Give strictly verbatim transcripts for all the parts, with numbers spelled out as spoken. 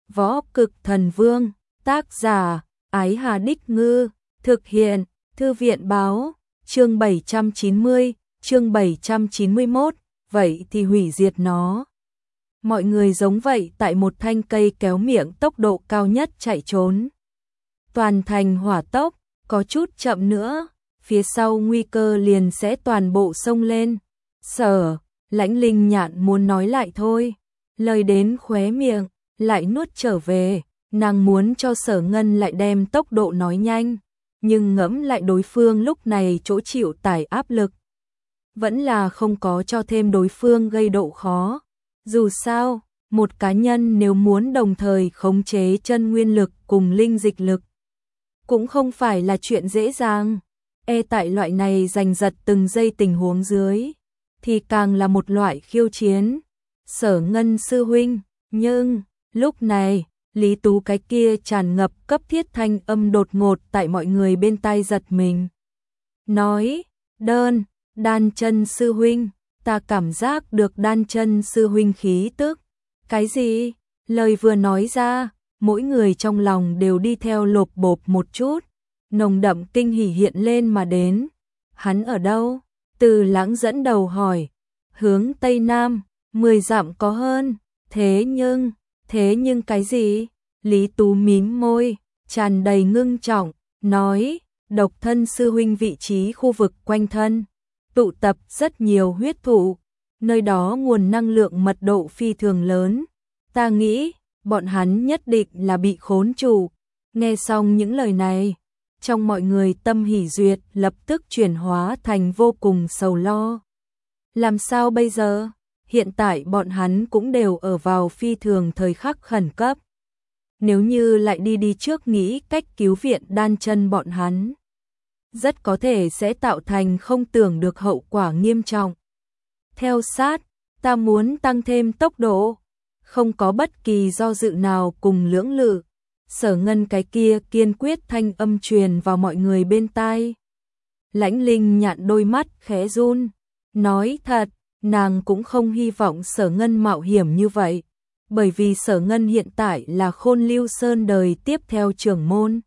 Võ Cực Thần Vương, tác giả, Ái Hà Đích Ngư, thực hiện, Thư viện Báo, chương bảy trăm chín mươi, chương bảy trăm chín mươi mốt, vậy thì hủy diệt nó. Mọi người giống vậy tại một thanh cây kéo miệng tốc độ cao nhất chạy trốn. Toàn thành hỏa tốc, có chút chậm nữa, phía sau nguy cơ liền sẽ toàn bộ xông lên. Sở, Lãnh Linh Nhạn muốn nói lại thôi, lời đến khóe miệng, lại nuốt trở về, nàng muốn cho Sở Ngân lại đem tốc độ nói nhanh, nhưng ngẫm lại đối phương lúc này chỗ chịu tải áp lực. Vẫn là không có cho thêm đối phương gây độ khó. Dù sao, một cá nhân nếu muốn đồng thời khống chế chân nguyên lực cùng linh dịch lực, cũng không phải là chuyện dễ dàng. E tại loại này giành giật từng giây tình huống dưới, thì càng là một loại khiêu chiến. Sở Ngân sư huynh, nhưng, lúc này, Lý Tú cái kia tràn ngập cấp thiết thanh âm đột ngột tại mọi người bên tai giật mình. Nói, đơn, Đan Chân sư huynh, ta cảm giác được Đan Chân sư huynh khí tức. Cái gì? Lời vừa nói ra, mỗi người trong lòng đều đi theo lộp bộp một chút, nồng đậm kinh hỉ hiện lên mà đến. Hắn ở đâu? Từ Lãng dẫn đầu hỏi. Hướng Tây Nam, mười dặm có hơn. Thế nhưng, thế nhưng cái gì? Lý Tú mím môi, tràn đầy ngưng trọng, nói, độc thân sư huynh vị trí khu vực quanh thân, tụ tập rất nhiều huyết thụ, nơi đó nguồn năng lượng mật độ phi thường lớn. Ta nghĩ, bọn hắn nhất định là bị khốn trụ. Nghe xong những lời này, trong mọi người tâm hỉ duyệt lập tức chuyển hóa thành vô cùng sầu lo. Làm sao bây giờ? Hiện tại bọn hắn cũng đều ở vào phi thường thời khắc khẩn cấp. Nếu như lại đi đi trước nghĩ cách cứu viện Đan Chân bọn hắn, rất có thể sẽ tạo thành không tưởng được hậu quả nghiêm trọng. Theo sát, ta muốn tăng thêm tốc độ. Không có bất kỳ do dự nào cùng lưỡng lự, Sở Ngân cái kia kiên quyết thanh âm truyền vào mọi người bên tai. Lãnh Linh Nhạn đôi mắt khẽ run, nói thật, nàng cũng không hy vọng Sở Ngân mạo hiểm như vậy, bởi vì Sở Ngân hiện tại là Khôn Lưu Sơn đời tiếp theo trưởng môn.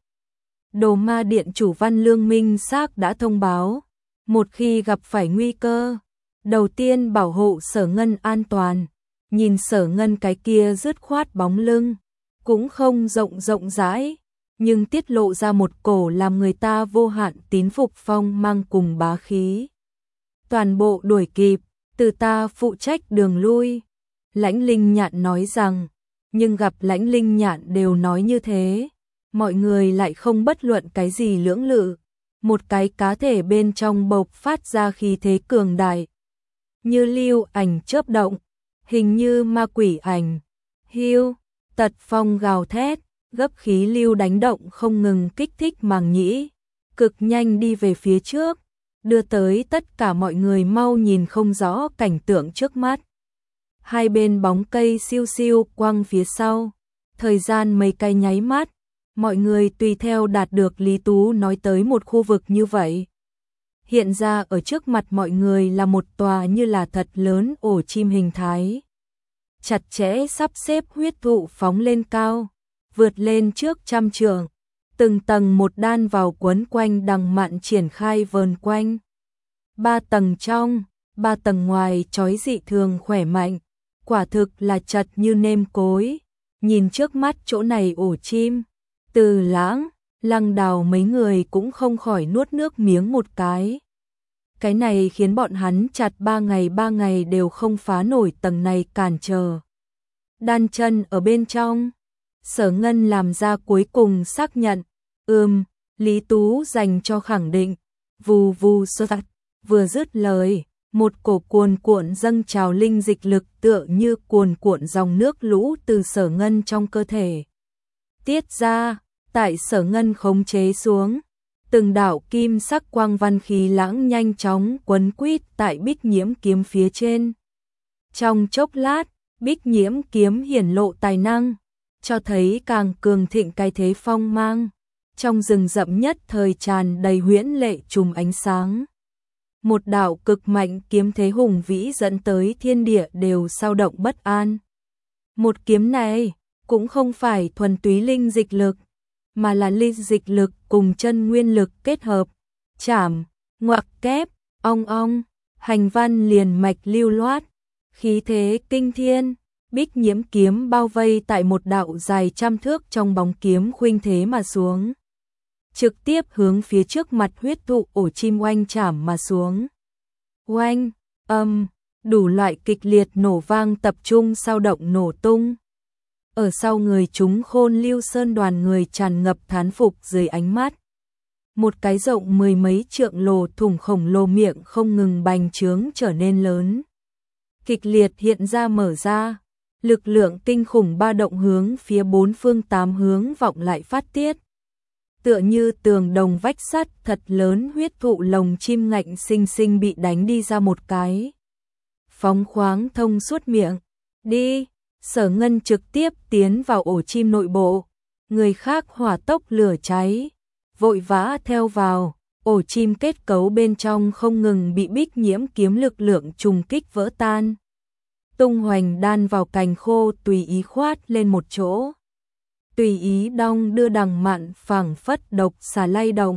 Đồ Ma Điện chủ Văn Lương Minh Xác đã thông báo, một khi gặp phải nguy cơ, đầu tiên bảo hộ Sở Ngân an toàn. Nhìn Sở Ngân cái kia dứt khoát bóng lưng, cũng không rộng rộng rãi, nhưng tiết lộ ra một cổ làm người ta vô hạn tín phục phong mang cùng bá khí. Toàn bộ đuổi kịp, từ ta phụ trách đường lui. Lãnh Linh Nhạn nói rằng, nhưng gặp Lãnh Linh Nhạn đều nói như thế, mọi người lại không bất luận cái gì lưỡng lự. Một cái cá thể bên trong bộc phát ra khí thế cường đại, như lưu ảnh chớp động, hình như ma quỷ ảnh. Hiu, tật phong gào thét, gấp khí lưu đánh động không ngừng kích thích màng nhĩ, cực nhanh đi về phía trước, đưa tới tất cả mọi người mau nhìn không rõ cảnh tượng trước mắt. Hai bên bóng cây siêu siêu quăng phía sau, thời gian mấy cái nháy mắt, mọi người tùy theo đạt được Lý Tú nói tới một khu vực như vậy. Hiện ra ở trước mặt mọi người là một tòa như là thật lớn ổ chim hình thái. Chặt chẽ sắp xếp huyết thụ phóng lên cao, vượt lên trước trăm trượng, từng tầng một đan vào quấn quanh đằng mạn triển khai vờn quanh. Ba tầng trong, ba tầng ngoài chói dị thường khỏe mạnh, quả thực là chật như nêm cối. Nhìn trước mắt chỗ này ổ chim, Từ Lãng, Lăng Đào mấy người cũng không khỏi nuốt nước miếng một cái. Cái này khiến bọn hắn chặt ba ngày ba ngày đều không phá nổi tầng này cản trở. Đan Chân ở bên trong, Sở Ngân làm ra cuối cùng xác nhận, ừm, Lý Tú dành cho khẳng định, vù vù sơ tạch, vừa dứt lời, một cổ cuồn cuộn dâng trào linh dịch lực tựa như cuồn cuộn dòng nước lũ từ Sở Ngân trong cơ thể tiết ra, tại Sở Ngân khống chế xuống. Từng đạo kim sắc quang văn khí lãng nhanh chóng quấn quýt tại Bích Nhiễm kiếm phía trên. Trong chốc lát, Bích Nhiễm kiếm hiển lộ tài năng, cho thấy càng cường thịnh cái thế phong mang. Trong rừng rậm nhất thời tràn đầy huyễn lệ trùm ánh sáng. Một đạo cực mạnh kiếm thế hùng vĩ dẫn tới thiên địa đều sao động bất an. Một kiếm này, cũng không phải thuần túy linh dịch lực, mà là linh dịch lực cùng chân nguyên lực kết hợp, chảm, ngoặc kép, ong ong, hành văn liền mạch lưu loát, khí thế kinh thiên. Bích Nhiễm kiếm bao vây tại một đạo dài trăm thước trong bóng kiếm khuynh thế mà xuống, trực tiếp hướng phía trước mặt huyết thụ ổ chim oanh chảm mà xuống. Oanh, âm, đủ loại kịch liệt nổ vang tập trung sao động nổ tung. Ở sau người chúng Khôn Lưu Sơn đoàn người tràn ngập thán phục dưới ánh mắt. Một cái rộng mười mấy trượng lồ thủng khổng lồ miệng không ngừng bành trướng trở nên lớn. Kịch liệt hiện ra mở ra, lực lượng kinh khủng ba động hướng phía bốn phương tám hướng vọng lại phát tiết. Tựa như tường đồng vách sắt thật lớn, huyết thụ lồng chim ngạnh sinh sinh bị đánh đi ra một cái. Phóng khoáng thông suốt miệng, đi, Sở Ngân trực tiếp tiến vào ổ chim nội bộ, người khác hỏa tốc lửa cháy, vội vã theo vào, ổ chim kết cấu bên trong không ngừng bị Bích Nhiễm kiếm lực lượng trùng kích vỡ tan. Tung hoành đan vào cành khô tùy ý khoát lên một chỗ. Tùy ý đong đưa đằng mạn phảng phất độc xà lay động.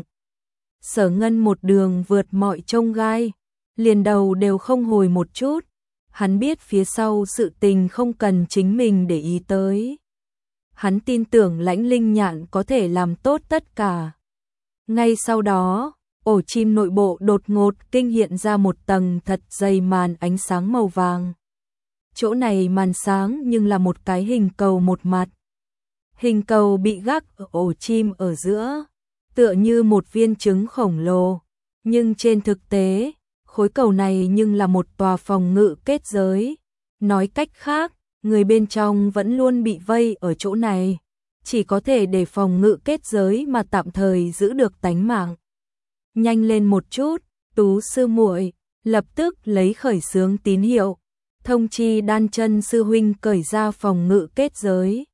Sở Ngân một đường vượt mọi chông gai, liền đầu đều không hồi một chút. Hắn biết phía sau sự tình không cần chính mình để ý tới. Hắn tin tưởng Lãnh Linh Nhạn có thể làm tốt tất cả. Ngay sau đó, ổ chim nội bộ đột ngột kinh hiện ra một tầng thật dày màn ánh sáng màu vàng. Chỗ này màn sáng nhưng là một cái hình cầu một mặt. Hình cầu bị gác ở ổ chim ở giữa, tựa như một viên trứng khổng lồ. Nhưng trên thực tế, khối cầu này nhưng là một tòa phòng ngự kết giới. Nói cách khác, người bên trong vẫn luôn bị vây ở chỗ này. Chỉ có thể để phòng ngự kết giới mà tạm thời giữ được tánh mạng. Nhanh lên một chút, Tú sư muội, lập tức lấy khởi xướng tín hiệu. Thông chi Đan Chân sư huynh cởi ra phòng ngự kết giới.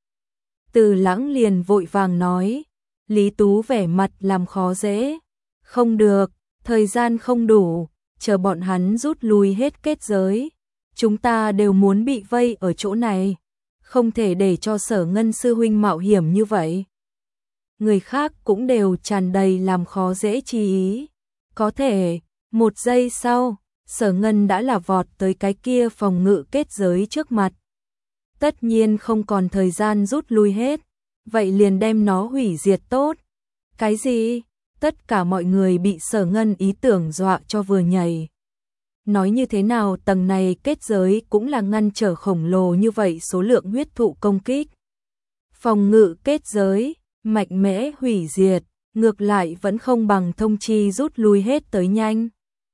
Từ Lãng liền vội vàng nói, Lý Tú vẻ mặt làm khó dễ. Không được, thời gian không đủ, chờ bọn hắn rút lui hết kết giới. Chúng ta đều muốn bị vây ở chỗ này, không thể để cho Sở Ngân sư huynh mạo hiểm như vậy. Người khác cũng đều tràn đầy làm khó dễ chi ý. Có thể, một giây sau, Sở Ngân đã là vọt tới cái kia phòng ngự kết giới trước mặt. Tất nhiên không còn thời gian rút lui hết, vậy liền đem nó hủy diệt tốt. Cái gì? Tất cả mọi người bị Sở Ngân ý tưởng dọa cho vừa nhảy. Nói như thế nào tầng này kết giới cũng là ngăn trở khổng lồ như vậy số lượng huyết thụ công kích. Phòng ngự kết giới, mạnh mẽ hủy diệt, ngược lại vẫn không bằng thông chi rút lui hết tới nhanh.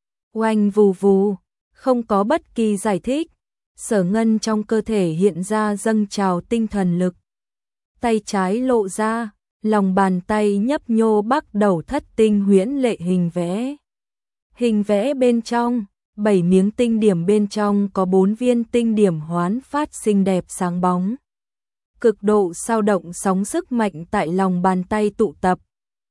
Oanh vù vù, không có bất kỳ giải thích. Sở Ngân trong cơ thể hiện ra dâng trào tinh thần lực. Tay trái lộ ra, lòng bàn tay nhấp nhô bắt đầu thất tinh huyễn lệ hình vẽ. Hình vẽ bên trong, bảy miếng tinh điểm bên trong có bốn viên tinh điểm hoán phát xinh đẹp sáng bóng. Cực độ sao động sóng sức mạnh tại lòng bàn tay tụ tập.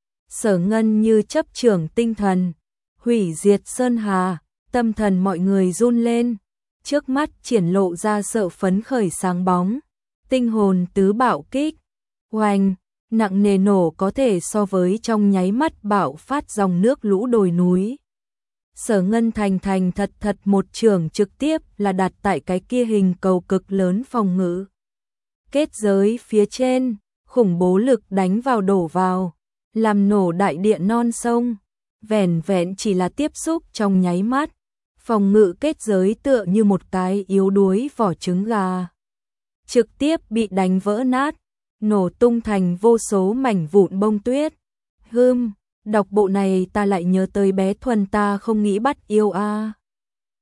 Sở Ngân như chấp trưởng tinh thần, hủy diệt sơn hà, tâm thần mọi người run lên. Trước mắt triển lộ ra sợ phấn khởi sáng bóng, tinh hồn tứ bạo kích. Oanh, nặng nề nổ có thể so với trong nháy mắt bạo phát dòng nước lũ đồi núi. Sở Ngân thành thành thật thật một trường trực tiếp là đặt tại cái kia hình cầu cực lớn phòng ngự. Kết giới phía trên, khủng bố lực đánh vào đổ vào, làm nổ đại địa non sông. Vẻn vẹn chỉ là tiếp xúc trong nháy mắt. Phòng ngự kết giới tựa như một cái yếu đuối vỏ trứng gà. Trực tiếp bị đánh vỡ nát, nổ tung thành vô số mảnh vụn bông tuyết. Hừm, đọc bộ này ta lại nhớ tới bé Thuần ta không nghĩ bắt yêu a. À.